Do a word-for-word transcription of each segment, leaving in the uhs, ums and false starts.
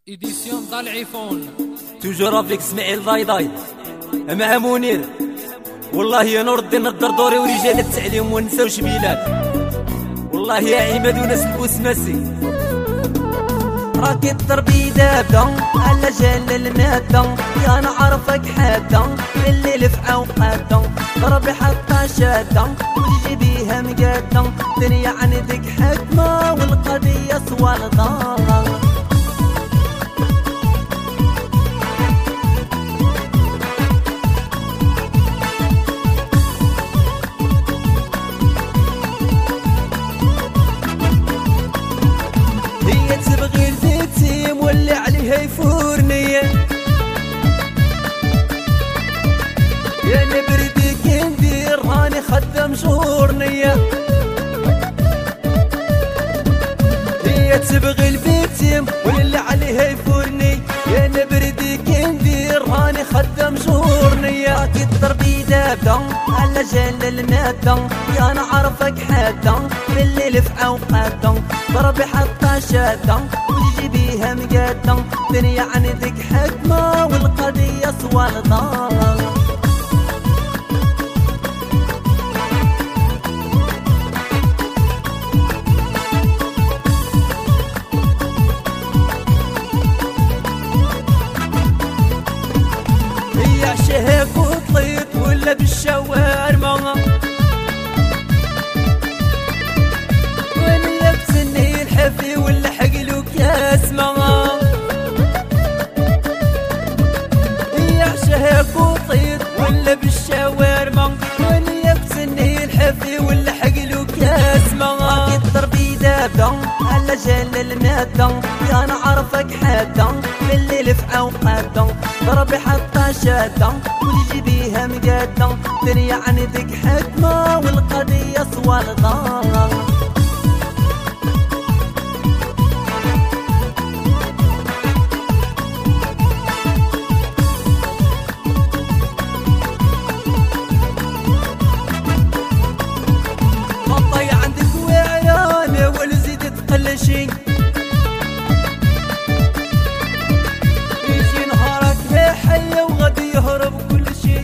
إديسيون ضال عيفون توجور افيك اسماعيل ضايضاي مع منير. والله يا نور الدين الدردوري ورجال التعليم ونساو شبيلات. والله يا عماد وناس البوسماسي راكي الضربي دابا على جال المادة، يا نعرفك حادة الليل في اوقاته، ضربي حطها شادة وتجي بيها مقادة، دنيا عندك حكمة والقضية سوالطة. هي تبغي الفيتيم واللي عليها يفورني، يا نبردي كي ندير راني خدام شهورني. هي تبغي الفيتيم واللي عليها يفورني، يا نبردي كي ندير راني خدام شهورني. راكي الضربي دابا على جال المادة، يا نعرفك حادة بالليل في اوقاته، ضربي حطها شادة وتجي بيها مقادة، دنيا عندك حكمة والقضية سوالطة. هي عشاك وطليت ولا بالشوارما، وانا بسني الحفي ولا حقلو كاس ما. هي عشاك وطليت ولا بالشوارما، وانا بسني الحفي ولا حقلو كاس ما. راكي الضربي دابا على جال المادة، يا نعرفك حادة بالليل في اوقاته، ضربي حطها شادة وتجي بيها مقادة، دنيا عندك حكمة والقضية سوالطة. مطي عندك وعيانة ولا زيد تقل شي، يجي نهارك يا حية وغادي يهرب كل شي.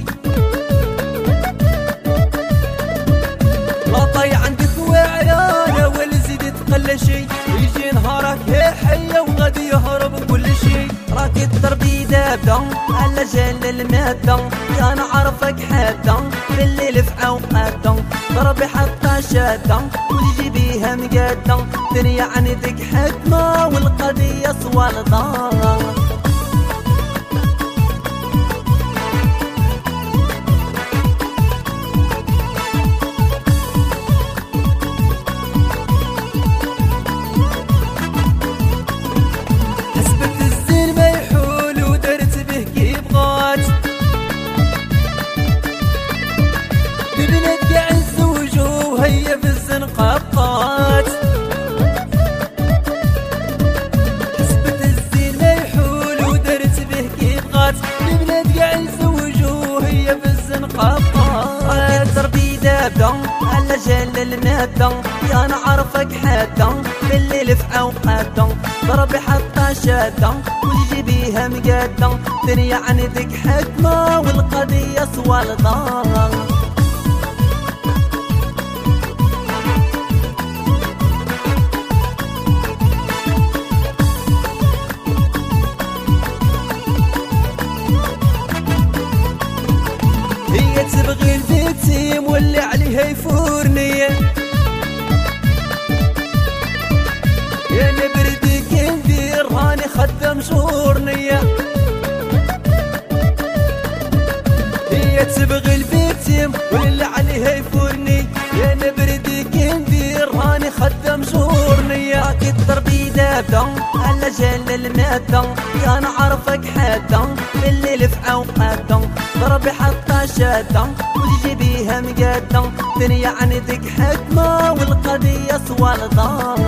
لا طي عندك وعيانة ولا زيد تقل شي، يجي نهارك يا حية وغادي يهرب كل شي. راكي الضربي دابا على جال المادة، يا نعرفك حادة بالليل في اوقاته، ضربي حطها شادة وتجي بيها مقادة، دنيا عندك حكمة والقضية سوالطة. حسبت الزين ما يحول ودرت به كي بغات، ببنات قاع نزوجو وهي في الزنقة بقات. حسبت الزين ما يحول ودرت به كي بغات، ببنات قاع نزوجو وهي في الزنقة بقات. راكي الضربي دابا على جال المادة، يا نعرفك حادة بالليل في اوقاته، ضربي حطها شادة وتجي بيها مقادة، دنيا عندك حكمة والقضية سوالطة. هي تبغي الفيتيم واللي عليها يفورني، يا نبردي كي ندير راني خدام شهورني. هي تبغي الفيتيم واللي عليها يفورني، يا نبردي كي ندير راني خدام شهورني. راكي الضربي دابا على جال المادة، يا نعرفك حادة بالليل في اوقاته، ضربي حطها شادة وتجي بيها مقادة، دنيا عندك حكمة والقضية سوالطة.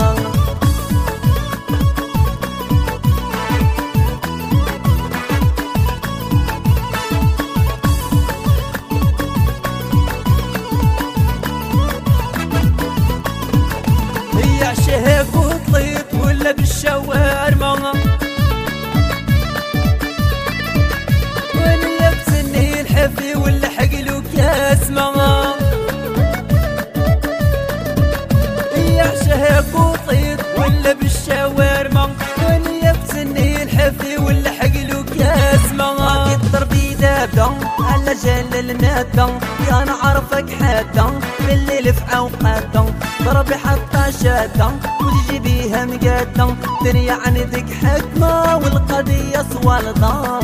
هي عشاك وطليت ولا بالشوارما، مستني الحفي واللحق له كاسمة. راكي الضربي دابدة على جال المادة، يا نعرفك حادة بالليل في اوقاتة، ضربي حتى شادة وتجي بيها مقادة، دنيا عندك حكمة والقضية صوالدة.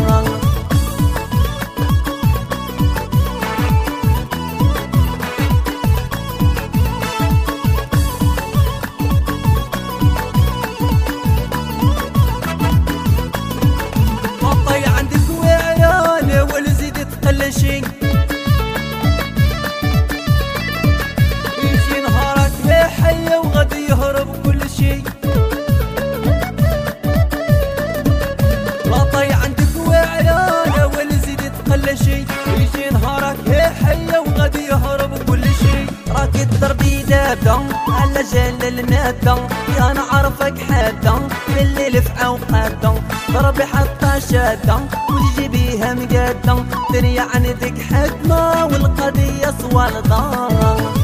شي يجي نهارك يا حية وغادي يهرب كل شي، لا طي عندك وعيانة ولا زيد تقل شي، يجي نهارك يا حية وغادي يهرب كل شي. راكي الضربي دابدة على جال المادة، يا نعرفك حادة بالليل في اوقاتة، ضربي حتى شادة وتجي بيها مقادة، دنيا عندك حكمة والقضية صوالدة.